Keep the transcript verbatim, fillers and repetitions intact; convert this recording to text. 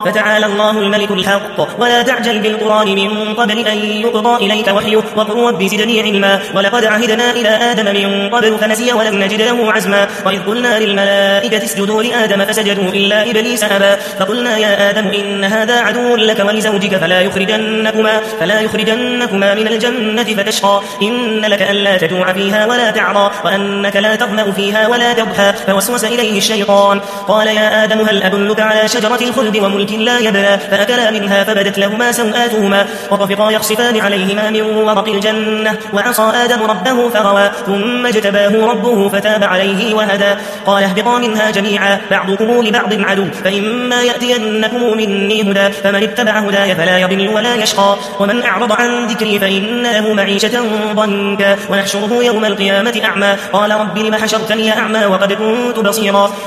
فتعالى الله الملك الحق ولا تعجل بالقرآن من قبل أن يقضى إليك وحيه وقل رب زدني علما ولقد عهدنا إلى آدم من قبل فنسي ولم نجد له عزما وإذ قلنا للملائكة اسجدوا لآدم فسجدوا إلا إبليس أبى فقلنا يا آدم إن هذا عدو لك ولزوجك فلا يخرجنكما, فلا يخرجنكما من الجنة فتشقى إن لك ألا تجوع فيها ولا تعرى وأنك لا تظمأ فيها ولا تضحى فوسوس إليه الشيطان قال يا آدم هل أدلك على شجرة الخلد وملك لا يبلى فأكلا منها فبدت لهما سوآتهما وطفقا يخصفان عليهما من ورق الجنة وعصى آدم ربه فغوى ثم اجتباه ربه فتاب عليه وهدى قال اهبطا منها جميعا بعضكم لبعض عدو فإما يأتينكم مني هدى فمن اتبع هداي فلا يضل ولا يشقى ومن أعرض عن ذكري فإن له معيشة ضنكا ونحشره يوم القيامة أعمى قال رب لم حشرتني أعمى وقد كنت بصيرا